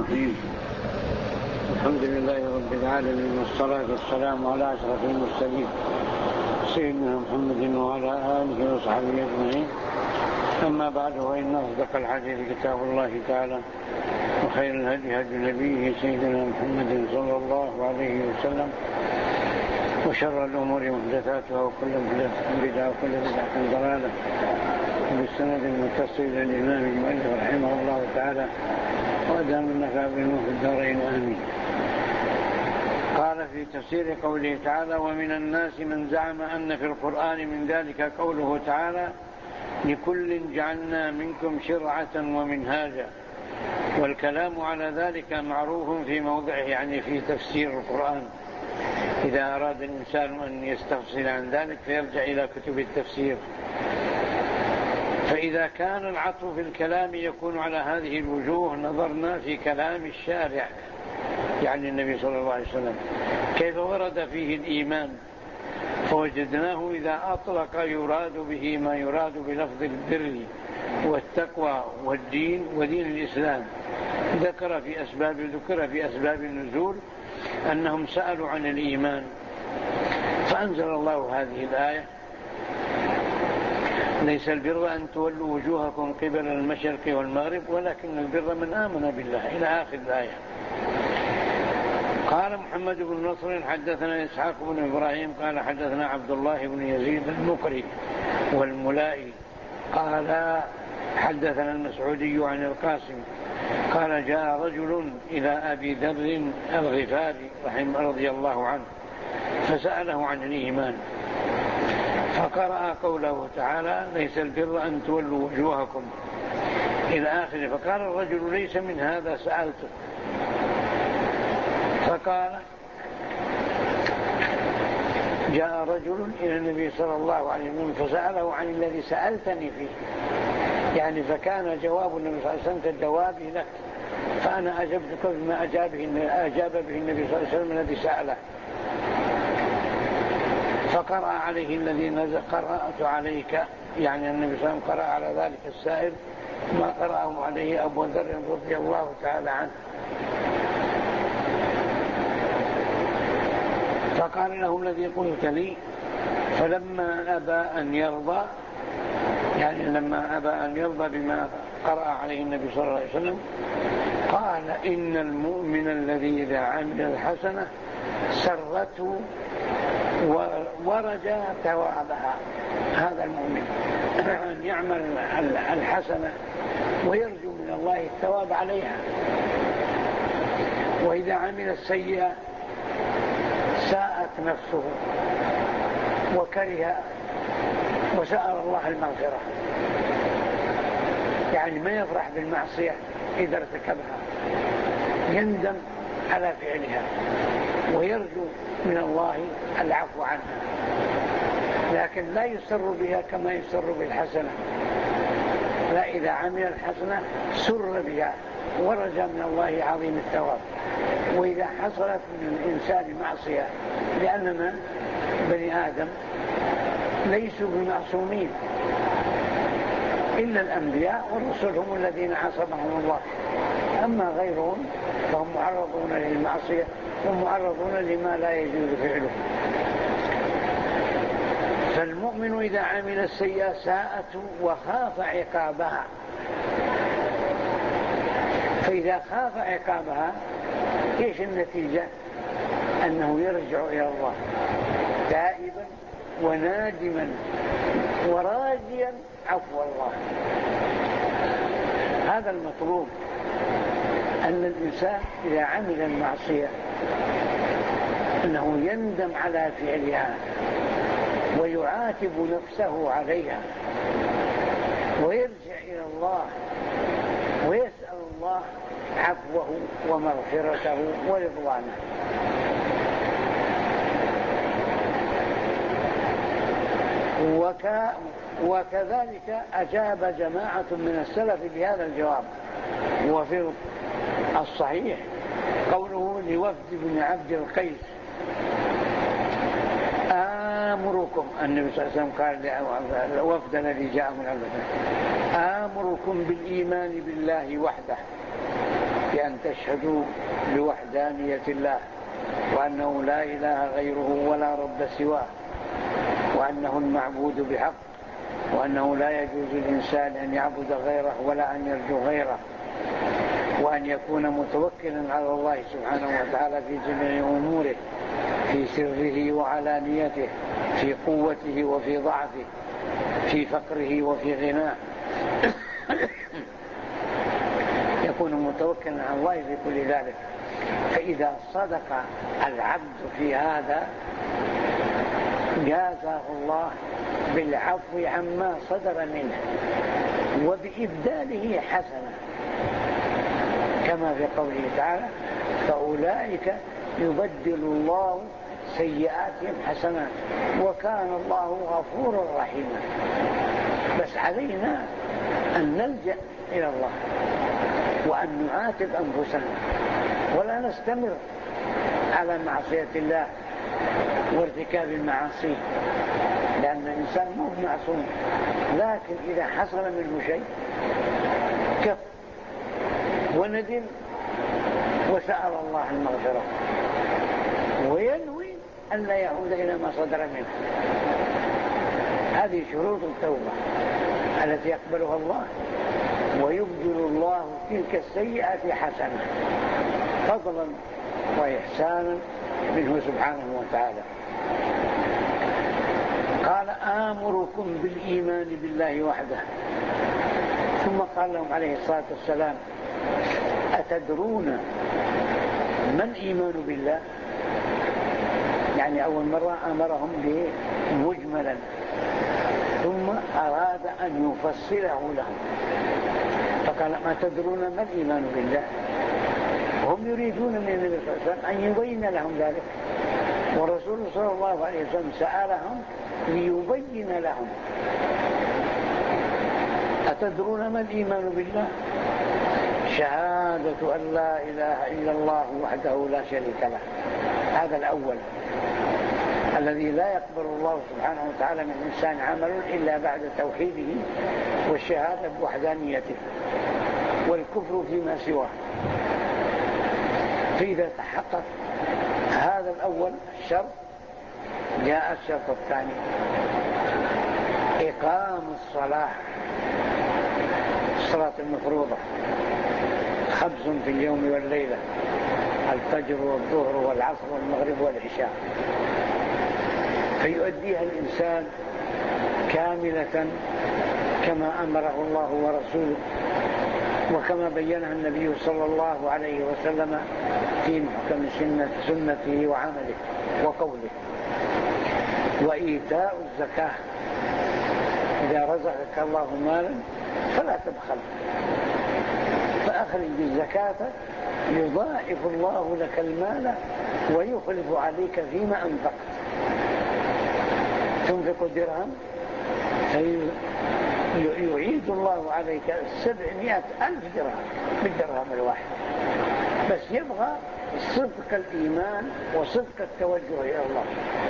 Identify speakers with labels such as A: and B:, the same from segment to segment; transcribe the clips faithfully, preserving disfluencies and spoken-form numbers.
A: الرحيم. الحمد لله رب العالمين، والصلاة والسلام على أشرف المرسلين سيدنا محمد وعلى آله وصحبه أجمعين. أما بعد، وإن أصدق الحديث كتاب الله تعالى، وخير الهدي هدي نبيه سيدنا محمد صلى الله عليه وسلم، وشر الأمور محدثاتها، وكل محدثة بدعة، وكل بدعة ضلالة. بالسند المتصل إلى الإمام المؤلف رحمه الله تعالى، وأدام النفع بهم في الدارين، آمين. قال في تفسير قوله تعالى: ومن الناس من زعم أن في القرآن من ذلك قوله تعالى: لكل جعلنا منكم شرعة ومنهاجا. والكلام على ذلك معروف في موضعه، يعني في تفسير القرآن. إذا أراد الإنسان أن يستفصل عن ذلك فيرجع إلى كتب التفسير. فإذا كان العطف في الكلام يكون على هذه الوجوه، نظرنا في كلام الشارع يعني النبي صلى الله عليه وسلم كيف ورد فيه الإيمان، فوجدناه إذا أطلق يراد به ما يراد بلفظ البر والتقوى والدين ودين الإسلام. ذكر في أسباب ذكر في أسباب النزول أنهم سألوا عن الإيمان، فأنزل الله هذه الآية: ليس البر أن تولوا وجوهكم قبل المشرق والمغرب، ولكن البر من آمن بالله، إلى آخر الآية. قال محمد بن نصر: حدثنا إسحاق بن إبراهيم قال حدثنا عبد الله بن يزيد المقري والملائي قال حدثنا المسعودي عن القاسم قال: جاء رجل إلى أبي ذر الغفاري رحمه رضي الله عنه فسأله عن الإيمان، فقرأ قوله تعالى: ليس البر أن تولوا وجوهكم إلى آخره. فقال الرجل: ليس من هذا سألتك. فقال: جاء رجل إلى النبي صلى الله عليه وسلم فسأله عن الذي سألتني فيه، يعني فكان جواب النبي صلى الله عليه وسلم كجوابي لك، فأنا أجبتك بما أجابه أجاب به النبي صلى الله عليه وسلم الذي سأله. فقرأ عليه الذي نزل قرأت عليك، يعني النبي صلى الله عليه وسلم قرأ على ذلك السائل ما قرأه عليه أبو ذر رضي الله تعالى عنه. فقال له: الذي قلت لي. فلما أبى أن يرضى، يعني لما أبى أن يرضى بما قرأ عليه النبي صلى الله عليه وسلم، قال: إن المؤمن الذي إذا عمل الحسنة سرته ورجى ثوابها. هذا المؤمن أن يعمل الحسنة ويرجو من الله الثواب عليها، وإذا عمل السيئة ساءت نفسه وكره وسأل الله المغفرة، يعني ما يفرح بالمعصية إذا ارتكبها، يندم على فعلها ويرجو من الله العفو عنها، لكن لا يسر بها كما يسر بالحسنة. لا، إذا عمل الحسنة سر بها ورجى من الله عظيم الثواب. وإذا حصلت من الإنسان معصية، لأننا بني آدم ليسوا بمعصومين إلا الأنبياء والرسل هم الذين عصمهم الله، أما غيرهم فهم معرضون للمعصية ومعرضون لما لا يجوز فعله. فالمؤمن إذا عمل السيئة ساءت وخاف عقابها، فإذا خاف عقابها إيش النتيجة؟ أنه يرجع إلى الله تائبا ونادما وراجيا عفو الله. هذا المطلوب، أن الإنسان إذا عمل المعصية أنه يندم على فعلها ويعاتب نفسه عليها ويرجع إلى الله ويسأل الله عفوه ومغفرته ورضوانه. وك وكذلك أجاب جماعة من السلف بهذا الجواب. وفي الصحيح قوله لوفد بن عبد القيس: آمركم، النبي صلى الله عليه وسلم قال للوفد الذي جاء من عبد القيس: آمركم بالإيمان بالله وحده بأن تشهدوا بوحدانية الله وأنه لا إله غيره ولا رب سواه، وأنه المعبود بحق، وأنه لا يجوز للإنسان أن يعبد غيره ولا أن يرجو غيره، وأن يكون متوكلا على الله سبحانه وتعالى في جميع أموره، في سره وعلانيته، في قوته وفي ضعفه، في فقره وفي غناه. يكون متوكلا على الله في كل ذلك. فإذا صدق العبد في هذا جازاه الله بالعفو عما صدر منه وبإبداله حسنة، كما في قوله تعالى: فأولئك يبدل الله سيئاتهم حسنات وكان الله غفورا رحيما. بس علينا أن نلجأ إلى الله وأن نعاتب أنفسنا ولا نستمر على معصية الله وارتكاب المعاصي، لأن الإنسان مو معصوم، لكن إذا حصل منه شيء كف وندم وسأل الله المغفرة وينوي أن لا يعود إلى ما صدر منه. هذه شروط التوبة التي يقبلها الله، ويبدل الله تلك السيئات حسنة فضلا وإحسانا منه سبحانه وتعالى. قال: آمركم بالإيمان بالله وحده. ثم قال لهم عليه الصلاة والسلام: أتدرون ما الإيمان بالله؟ يعني أول مرة أمرهم به مجملا، ثم أراد أن يفصله لهم فقال: ما تدرون ما الإيمان بالله؟ هم يريدون من النبي صلى الله عليه وسلم أن يبين لهم ذلك، والرسول صلى الله عليه وسلم سألهم ليبين لهم. أتدرون ما الإيمان بالله؟ شهادة أن لا إله إلا الله وحده لا شريك له. هذا الأول الذي لا يقبل الله سبحانه وتعالى من إنسان عمل إلا بعد توحيده والشهادة بوحدانيته والكفر فيما سواه. فإذا تحقق هذا الأول الشرط جاء الشرط الثاني: إقام الصلاة، الصلاة المفروضة خمس في اليوم والليلة: الفجر والظهر والعصر والمغرب والعشاء، فيؤديها الإنسان كاملة كما أمره الله ورسوله وكما بينها النبي صلى الله عليه وسلم في محكم سنته وعمله وقوله. وإيتاء الزكاة: إذا رزقك الله مالا فلا تبخل، فأخرج الزكاة يضاعف الله لك المال ويخلف عليك فيما أنفقت. تنفق درهم يعيد الله عليك سبعمائة ألف درهم بالدرهم الواحد، بس يبغى صدق الإيمان وصدق التوجه إلى الله.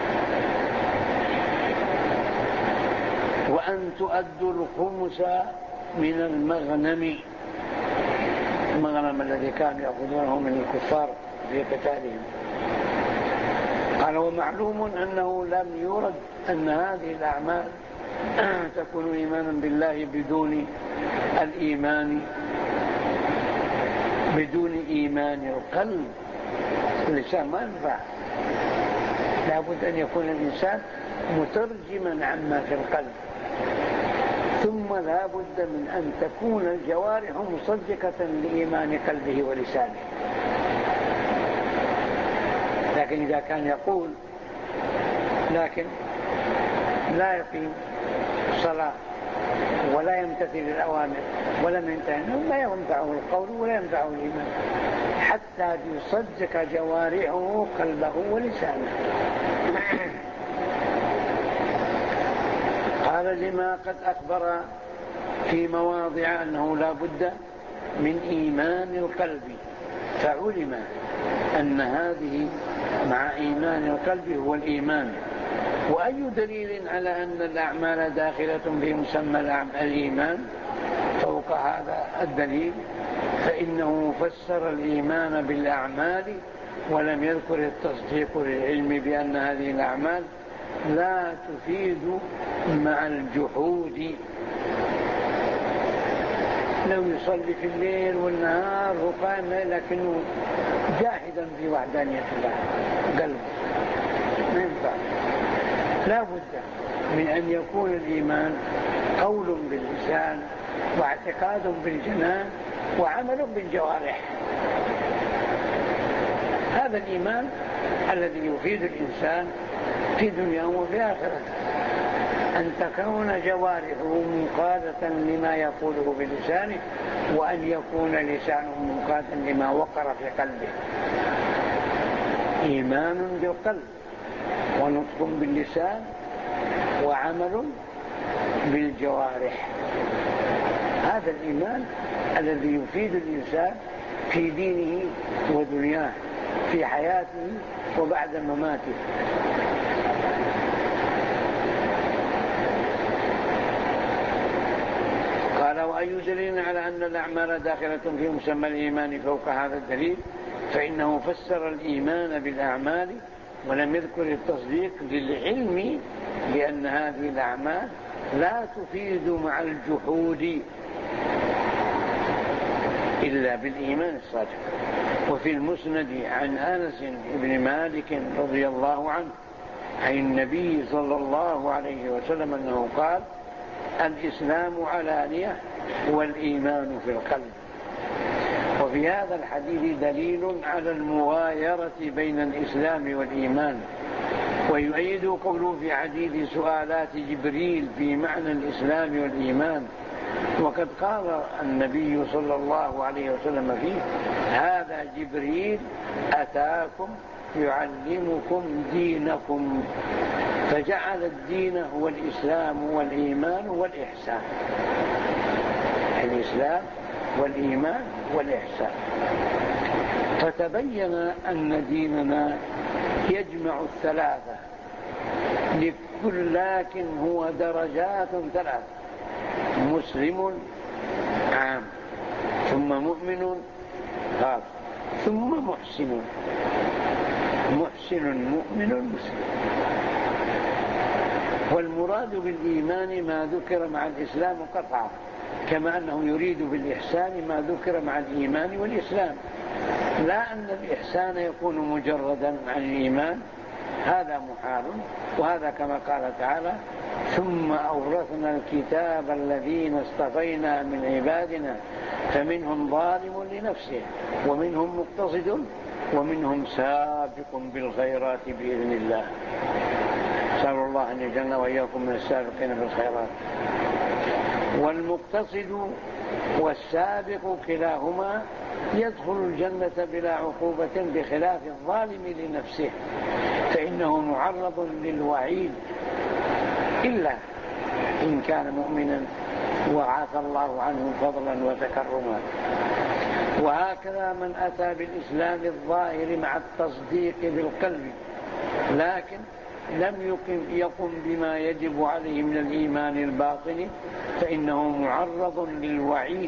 A: وأن تؤدوا الخمس من المغنم، المغنم الذي كانوا يأخذونه من الكفار في قتالهم. قال: ومعلوم أنه لم يرد أن هذه الأعمال تكون إيمانا بالله بدون الإيمان بدون إيمان القلب. اللسان ما ينفع، لابد أن يكون الإنسان مترجما عما في القلب، ثم لابد من أن تكون الجوارح مصدقة لإيمان قلبه ولسانه. لكن إذا كان يقول لكن لا يقيم الصلاة ولا يمتثل الأوامر ولم ينتهي، لا ينفعه القول ولا ينفعه الإيمان حتى يصدق جوارحه قلبه ولسانه. قال: لما قد أخبر في مواضع أنه لا بد من إيمان القلب، فعلم أن هذه مع إيمان القلب هو الإيمان. وأي دليل على أن الأعمال داخلة في مسمى الإيمان فوق هذا الدليل؟ فإنه فسر الإيمان بالأعمال ولم يذكر التصديق للعلم بأن هذه الأعمال لا تفيد مع الجحود. لو يصلي في الليل والنهار وقام لكنه جاحدا في وحدانية الله قلبه ما ينفع. لا بد من أن يكون الإيمان قول باللسان واعتقاد بالجنان وعمل بالجوارح. هذا الإيمان الذي يفيد الإنسان في دنياه وفي آخرته، أن تكون جوارحه منقادة لما يقوله بلسانه، وأن يكون لسانه منقادا لما وقر في قلبه. إيمان بالقلب ونطق باللسان وعمل بالجوارح. هذا الإيمان الذي يفيد الإنسان في دينه ودنياه، في حياته وبعد مماته. قال: وأي دليل على أن الأعمال داخلة في مسمى الإيمان فوق هذا الدليل؟ فإنه فسر الإيمان بالأعمال ولم يذكر التصديق للعلم بأن هذه الأعمال لا تفيد مع الجحود إلا بالإيمان الصادق. وفي المسند عن أنس بن مالك رضي الله عنه عن النبي صلى الله عليه وسلم أنه قال: الإسلام علانية والإيمان في القلب. وفي هذا الحديث دليل على المغايرة بين الإسلام والإيمان، ويؤيد قوله في حديث سؤالات جبريل في معنى الإسلام والإيمان. وقد قال النبي صلى الله عليه وسلم فيه: هذا جبريل أتاكم يعلمكم دينكم. فجعل الدين هو الإسلام والإيمان والإحسان. الإسلام والإيمان والإحسان. فتبين أن ديننا يجمع الثلاثة لكل، لكن هو درجات ثلاثة: مسلم عام، ثم مؤمن خاص، ثم محسن. محسن مؤمن مسلم. والمراد بالإيمان ما ذكر مع الإسلام قطعا، كما أنه يريد بالإحسان ما ذكر مع الإيمان والإسلام. لا أن الإحسان يكون مجردا عن الإيمان، هذا محال. وهذا كما قال تعالى: ثم أورثنا الكتاب الذين اصطفينا من عبادنا فمنهم ظالم لنفسه ومنهم مقتصد ومنهم سابق بالخيرات بإذن الله. نسأل الله أن يجعلنا وإياكم من السابقين بالخيرات. والمقتصد والسابق كلاهما يدخل الجنة بلا عقوبة، بخلاف الظالم لنفسه فإنه معرض للوعيد إلا إن كان مؤمنا وعافى الله عنه فضلا وتكرما. وهكذا من أتى بالإسلام الظاهر مع التصديق بالقلب لكن لم يقم يقم بما يجب عليه من الإيمان الباطن فإنه معرض للوعيد.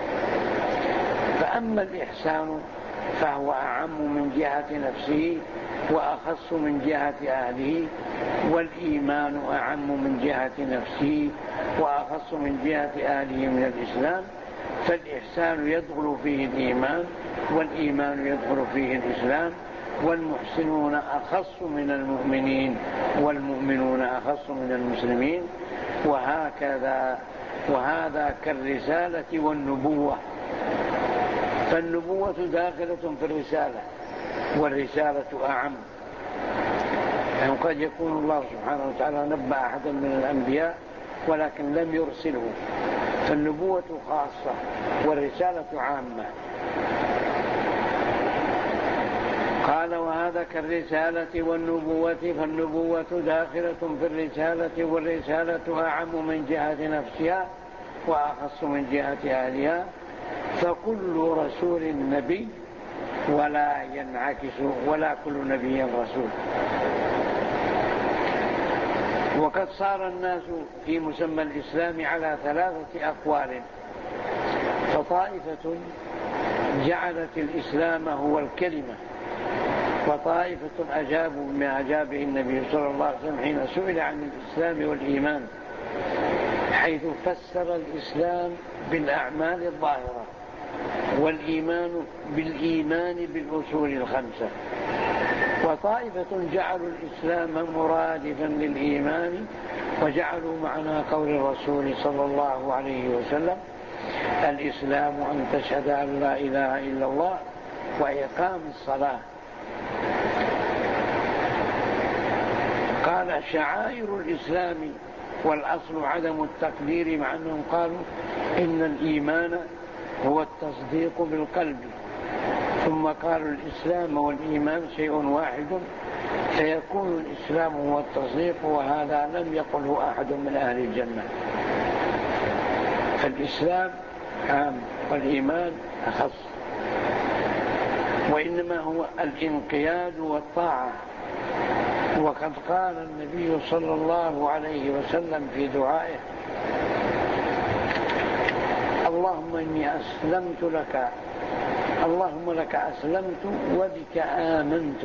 A: فأما الإحسان فهو أعم من جهة نفسه وأخص من جهة أهله، والإيمان أعم من جهة نفسه وأخص من جهة أهله من الإسلام. فالإحسان يدخل فيه الإيمان والإيمان يدخل فيه الإسلام. والمحسنون أخص من المؤمنين والمؤمنون أخص من المسلمين. وهكذا وهذا كالرسالة والنبوة. فالنبوة داخلة في الرسالة والرسالة أعم. يعني قد يكون الله سبحانه وتعالى نبأ أحدا من الأنبياء ولكن لم يرسله، فالنبوة خاصة والرسالة عامة. قال: وهذا كالرسالة والنبوة. فالنبوة داخلة في الرسالة والرسالة أعم من جهة نفسها وأخص من جهة أهلها. فكل رسول نبي ولا ينعكس ولا كل نبي رسول. وقد صار الناس في مسمى الإسلام على ثلاثة أقوال: فطائفة جعلت الإسلام هو الكلمة، وطائفة أجابوا بما أجابه النبي صلى الله عليه وسلم حين سئل عن الإسلام والإيمان، حيث فسر الإسلام بالأعمال الظاهرة، والإيمان بالإيمان بالأصول الخمسة. وطائفة جعلوا الإسلام مرادفا للإيمان، وجعلوا معنى قول الرسول صلى الله عليه وسلم: الإسلام أن تشهد أن لا إله إلا الله وإقام الصلاة. قال: شعائر الإسلام، والأصل عدم التقدير، مع أنهم قالوا إن الإيمان هو التصديق بالقلب، ثم قالوا الإسلام والإيمان شيء واحد، فيكون الإسلام هو التصديق، وهذا لم يقله أحد من أهل الجنة. فالإسلام عام والإيمان أخص، وإنما هو الانقياد والطاعة. وقد قال النبي صلى الله عليه وسلم في دعائه: اللهم إني أسلمت لك، اللهم لك أسلمت وبك آمنت.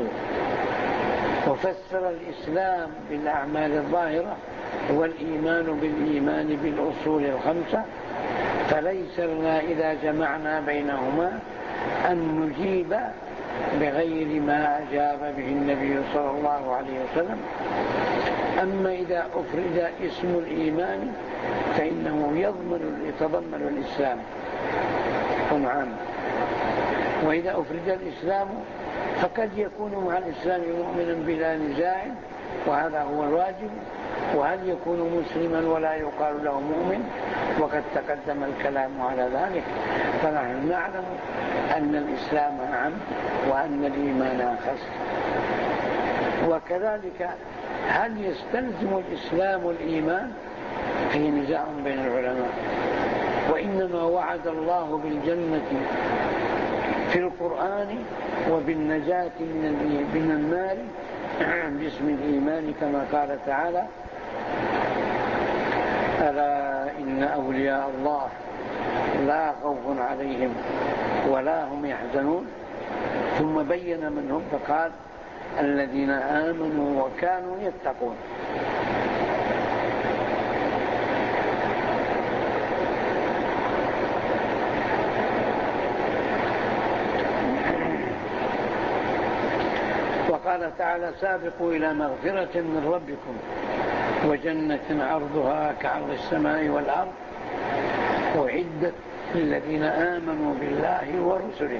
A: وفسر الإسلام بالأعمال الظاهرة، والإيمان بالإيمان بالأصول الخمسة. فليس لنا إذا جمعنا بينهما أن نجيب بغير ما أجاب به النبي صلى الله عليه وسلم. أما إذا أفرد اسم الإيمان فإنه يضمن يتضمن الإسلام عام، وإذا أفرد الإسلام فقد يكون مع الإسلام مؤمنا بلا نزاع، وهذا هو الواجب. وهل يكون مسلما ولا يقال له مؤمن؟ وقد تقدم الكلام على ذلك. فنحن نعلم أن الإسلام عام وأن الإيمان أخص. وكذلك هل يستلزم الإسلام الإيمان؟ فيه نزاع بين العلماء. وإنما وعد الله بالجنة في القرآن وبالنجاة من النار باسم الإيمان، كما قال تعالى: ألا إن أولياء الله لا خوف عليهم ولا هم يحزنون. ثم بين من هم فقال: الذين آمنوا وكانوا يتقون. وقال تعالى: سابقوا إلى مغفرة من ربكم وجنة عرضها كعرض السماء والأرض أعدت للذين آمنوا بالله ورسله.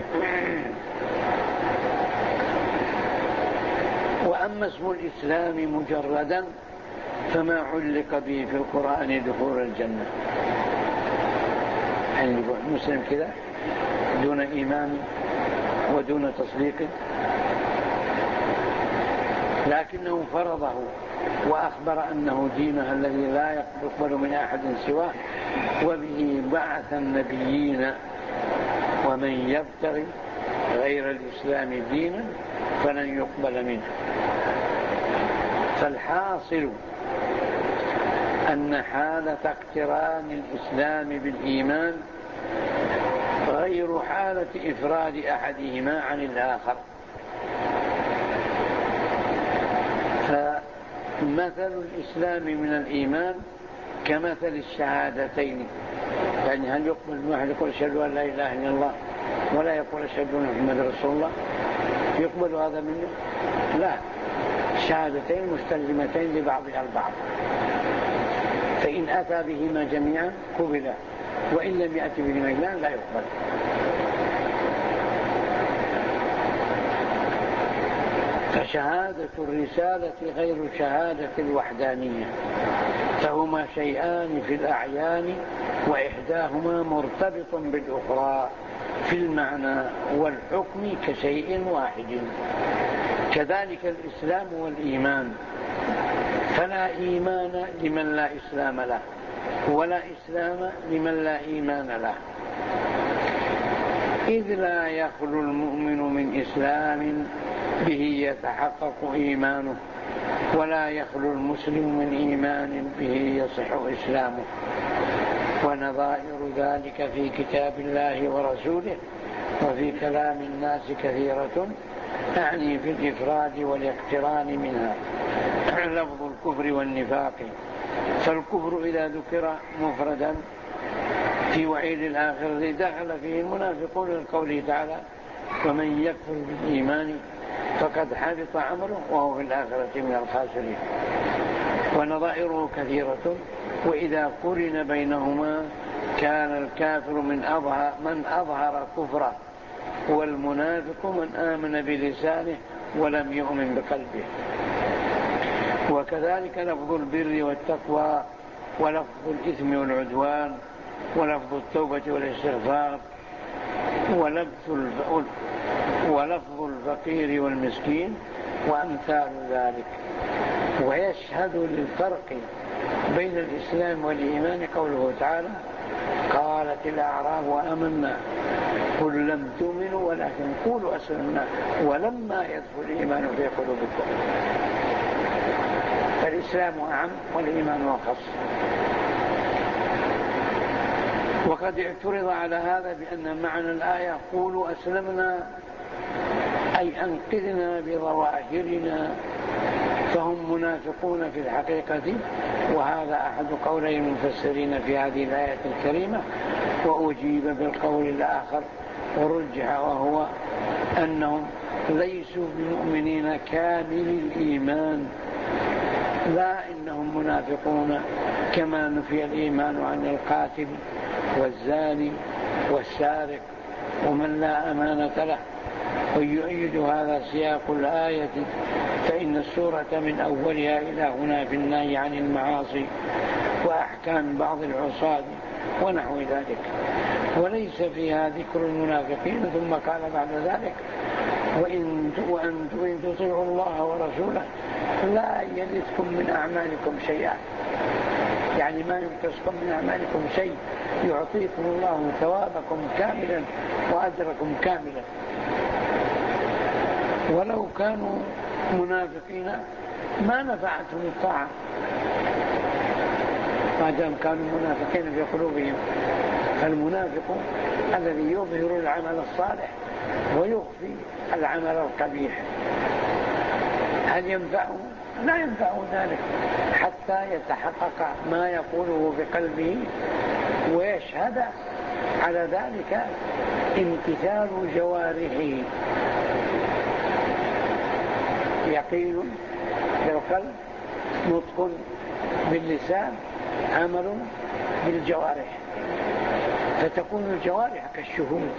A: وأما اسم الإسلام مجردا فما علق به في القرآن دخول الجنة. يعني مسلم كذا دون إيمان ودون تصديق، لكنه فرضه وأخبر أنه دينها الذي لا يقبل من أحد سواه، وبه بعث النبيين. ومن يبتغي غير الإسلام دينا فلن يقبل منه. فالحاصل أن حالة اقتران الإسلام بالإيمان غير حالة إفراد أحدهما عن الآخر. فمثل الإسلام من الإيمان كمثل الشهادتين. يعني هل يقبل من واحد يقول أشهد أن لا إله إلا الله ولا يقول أشهد أن محمد رسول الله؟ يقبل هذا منه؟ لا. الشهادتين مستلزمتين لبعضها البعض، فإن أتى بهما جميعا قبل، وإن لم يأتي بهما جميعا لا يقبل. فشهادة الرسالة غير شهادة الوحدانية، فهما شيئان في الأعيان، وإحداهما مرتبط بالأخرى في المعنى والحكم كشيء واحد. كذلك الإسلام والإيمان، فلا إيمان لمن لا إسلام له، ولا إسلام لمن لا إيمان له، إذ لا يخلو المؤمن من إسلام به يتحقق إيمانه، ولا يخلو المسلم من إيمان به يصح إسلامه. ونظائر ذلك في كتاب الله ورسوله وفي كلام الناس كثيرة، أعني في الإفراد والاقتران منها لفظ الكفر والنفاق. فالكفر إذا ذكر مفردا في وعيد الآخرة دخل فيه المنافقون لقوله تعالى: ومن يكفر بالإيمان فقد حبط عمله وهو في الآخرة من الخاسرين. ونظائره كثيرة، وإذا قرن بينهما كان الكافر من أظهر, من أظهر كفره، والمنافق من آمن بلسانه ولم يؤمن بقلبه. وكذلك لفظ البر والتقوى، ولفظ الإثم والعدوان، ولفظ التوبة والاستغفار، ولفظ الفقير والمسكين وأمثال ذلك. ويشهد للفرق بين الإسلام والإيمان قوله تعالى: قالت الأعراب آمنا قل لم تؤمنوا ولكن قولوا أسلمنا ولما يدخل الإيمان في قلوبكم. فالإسلام أعم والإيمان أخص. وقد اعترض على هذا بأن معنى الآية قولوا أسلمنا أي أنقذنا بظواهرنا، فهم منافقون في الحقيقة. وهذا أحد قولي المفسرين في هذه الآية الكريمة، وأجيب بالقول الآخر ورجح، وهو أنهم ليسوا بمؤمنين كامل الإيمان، لا إنهم منافقون كما نفي الإيمان عن القاتل والزاني والسارق ومن لا أمانة له. ويؤيد هذا سياق الآية، فإن السورة من أولها إلى هنا في النهي عن المعاصي وأحكام بعض العصاة ونحو ذلك، وليس فيها ذكر المنافقين. ثم قال بعد ذلك: وإن وأن تطيعوا الله ورسوله لا يلدكم من أعمالكم شيئا، يعني ما ينقصكم من أعمالكم شيء، يعطيكم الله ثوابكم كاملا وأجركم كاملا. ولو كانوا منافقين ما نفعتهم الطاعة، ما دام كانوا منافقين في قلوبهم. فالمنافق الذي يظهر العمل الصالح ويخفي العمل القبيح، هل ينفعه؟ لا ينفعه ذلك حتى يتحقق ما يقوله بقلبه ويشهد على ذلك امتثال جوارحه، يقين بالقلب، نطق باللسان، عمل بالجوارح، فتكون الجوارح كالشهود،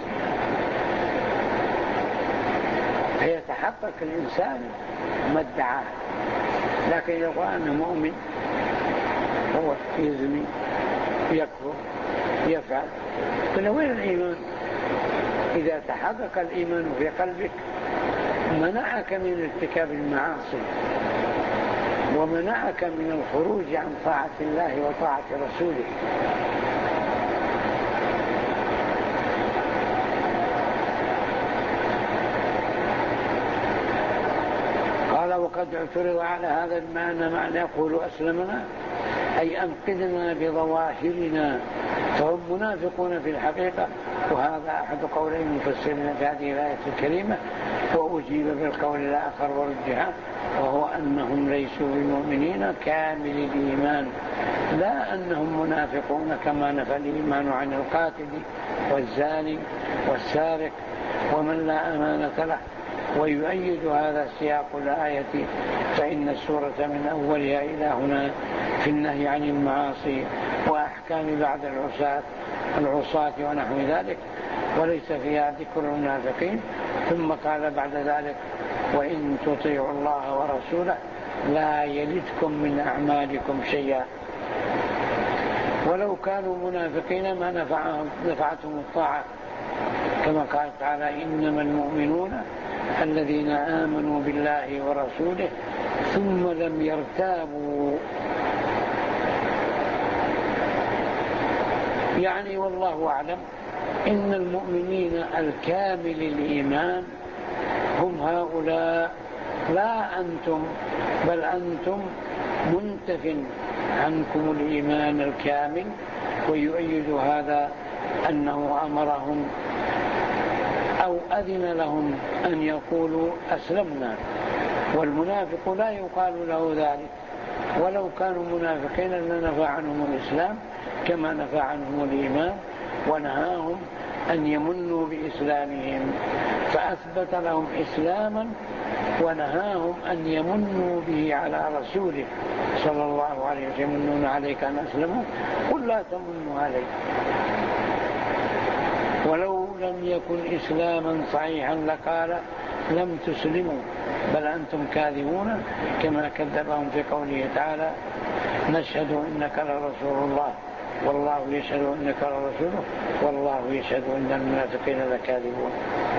A: فيتحقق الإنسان ما ادعاه. لكن لو أنه مؤمن هو يزني يكفر يفعل، قلنا وين الإيمان؟ إذا تحقق الإيمان في قلبك منعك من ارتكاب المعاصي ومنعك من الخروج عن طاعة الله وطاعة رسوله. قال: وقد اعترض على هذا المعنى معنى يقول أسلمنا أي أنقذنا بظواهرنا، فهم منافقون في الحقيقة. وهذا أحد قولي المفسرين في هذه الآية الكريمة، وأجيب بالقول الآخر ورجحه، وهو أنهم ليسوا بمؤمنين كامل الإيمان، لا أنهم منافقون كما نفى الإيمان عن القاتل والزاني والسارق ومن لا أمانة له. ويؤيد هذا سياق الآية، فإن السورة من أولها إلى هنا في النهي عن المعاصي وأحكام بعض العصاة العصاة ونحو ذلك، وليس فيها ذكر المنافقين. ثم قال بعد ذلك: وإن تطيعوا الله ورسوله لا يلدكم من أعمالكم شيئا. ولو كانوا منافقين ما نفعتهم الطاعة، كما قال تعالى: إنما المؤمنون الذين آمنوا بالله ورسوله ثم لم يرتابوا. يعني والله أعلم إن المؤمنين الكامل الإيمان هم هؤلاء، لا أنتم، بل أنتم منتف عنكم الإيمان الكامل ويؤيد هذا أنه أمرهم أو أذن لهم أن يقولوا أسلمنا، والمنافق لا يقال له ذلك، ولو كانوا منافقين لنفى عنهم الإسلام كما نفى عنهم الإيمان، ونهاهم أن يمنوا بإسلامهم، فأثبت لهم إسلاما ونهاهم أن يمنوا به على رسوله صلى الله عليه وسلم. يمنون عليك أن أسلموا قل لا تمنوا عليك، ولو لم يكن إسلاما صحيحا لقال لم تسلموا بل أنتم كاذبون، كما كذبهم في قوله تعالى نشهد إنك لرسول الله والله يشهد إنك لرسوله والله يشهد إن المنافقين لكاذبون.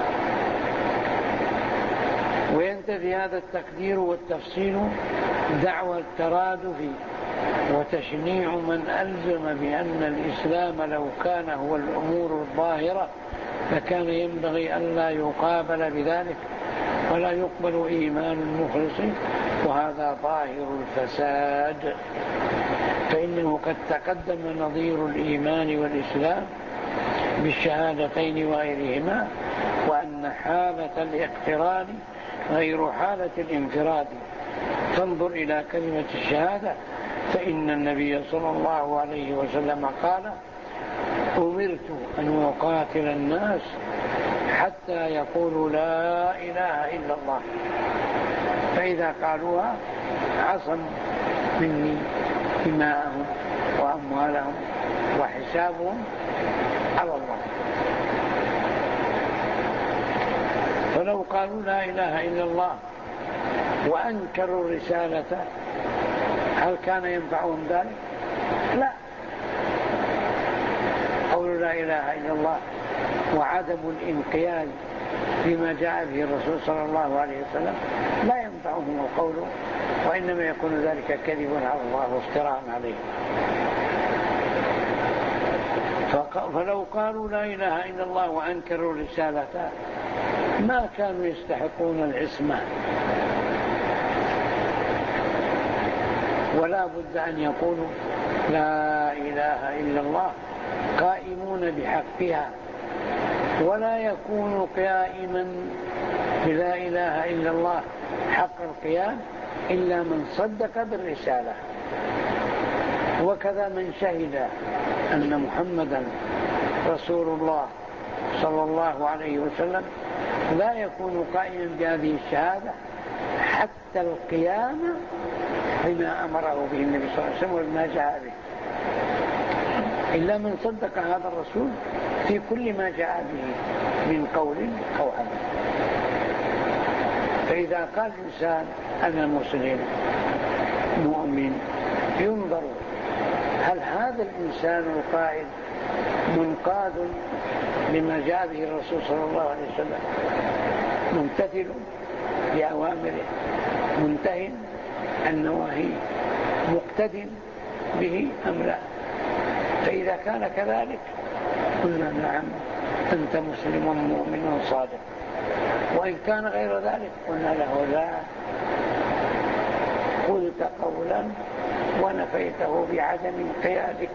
A: وينتفي هذا التقدير والتفصيل دعوى الترادف وتشنيع من ألزم بأن الإسلام لو كان هو الأمور الظاهرة فكان ينبغي أن لا يقابل بذلك ولا يقبل إيمان المخلص، وهذا ظاهر الفساد، فإنه قد تقدم نظير الإيمان والإسلام بالشهادتين وغيرهما، وأن حالة الاقتران غير حالة الانفراد. فانظر إلى كلمة الشهادة، فإن النبي صلى الله عليه وسلم قال أمرت أن أقاتل الناس حتى يقولوا لا إله إلا الله، فإذا قالوها عصم مني دماءهم وأموالهم وحسابهم على الله. فلو قالوا لا إله إلا الله وأنكروا الرسالة هل كان ينفعهم ذلك؟ لا. قولوا لا إله إلا الله وعدم الانقياد بما جاء به الرسول صلى الله عليه وسلم لا ينفعهم القول، وإنما يكون ذلك كذبا على الله وافتراء عليه. فلو قالوا لا إله إلا الله وأنكروا الرسالة ما كانوا يستحقون العصمة، ولا بد أن يقولوا لا إله إلا الله قائمون بحقها، ولا يكون قائما بلا إله إلا الله حق القيام إلا من صدق بالرسالة. وكذا من شهد أن محمدا رسول الله صلى الله عليه وسلم لا يكون قائما بهذه الشهادة حتى القيام بما أمره به النبي صلى الله عليه وسلم وما جاء به، إلا من صدق هذا الرسول في كل ما جاء به من قول أو عمل. فإذا قال الإنسان أنا مسلم مؤمن ينظر هل هذا الإنسان القائل منقاد لما جاء به الرسول صلى الله عليه وسلم، ممتثل بأوامره، منتهٍ النواهي، مقتد به أم لا. فإذا كان كذلك قلنا نعم أنت مسلم مؤمن صادق، وإن كان غير ذلك قلنا له لا، قلت قولا ونفيته بعدم انقيادك.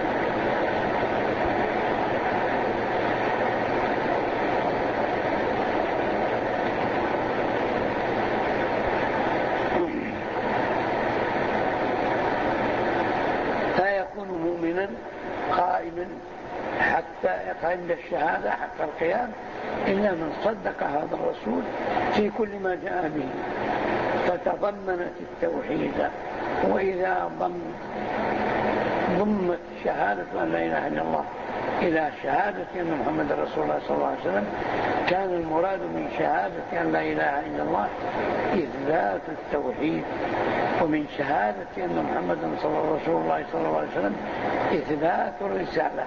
A: لا يكون مؤمنا قائما حتى قائم بالشهادة حق القيام إلا من صدق هذا الرسول في كل ما جاء به فتضمنت التوحيد. وإذا ضم ضمت شهادة أن لا إله إلا الله إلى شهادة أن محمد رسول الله صلى الله عليه وسلم كان المراد من شهادة أن لا إله إلا الله إثبات التوحيد، ومن شهادة أن محمد رسول الله صلى الله عليه وسلم إثبات الرسالة.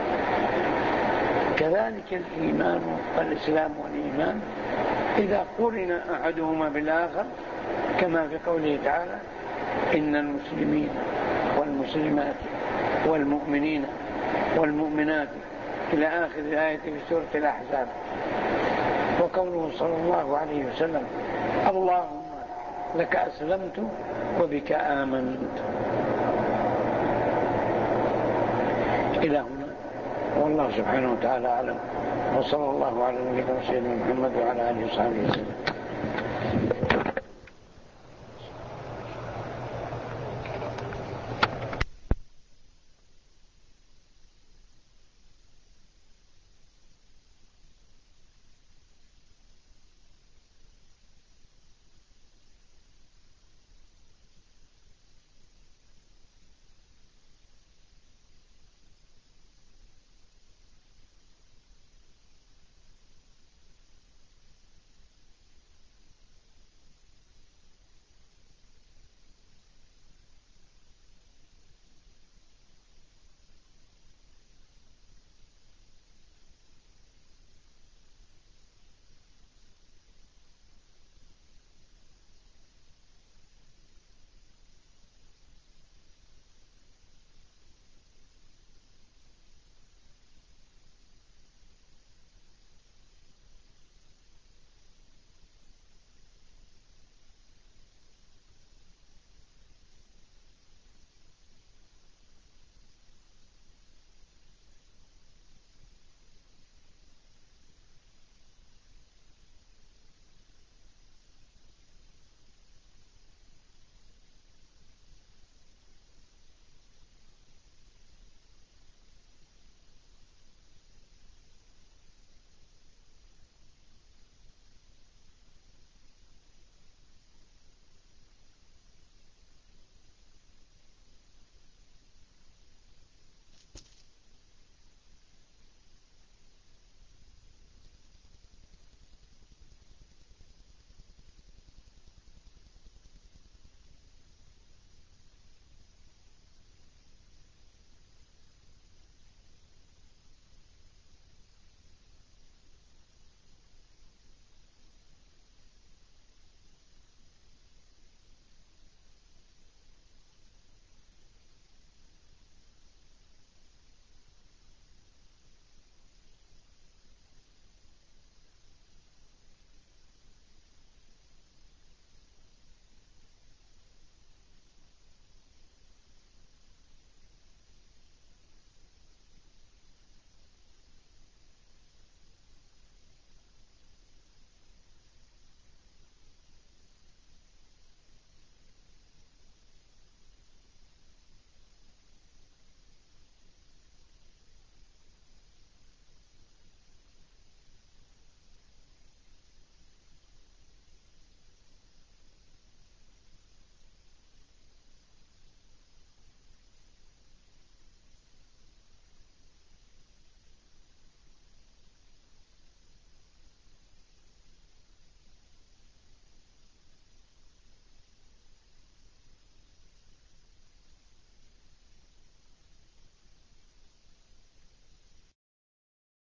A: كذلك الإيمان والإسلام والإيمان إذا قرن أحدهما بالآخر كما في قوله تعالى إن المسلمين والمسلمات والمؤمنين والمؤمنات إلى آخر الآية في سورة الأحزاب، وقوله صلى الله عليه وسلم اللهم لك أسلمت وبك آمنت. إلى هنا، والله سبحانه وتعالى أعلم، وصلى الله على نبينا سيدنا محمد وعلى آله وصحبه وسلم.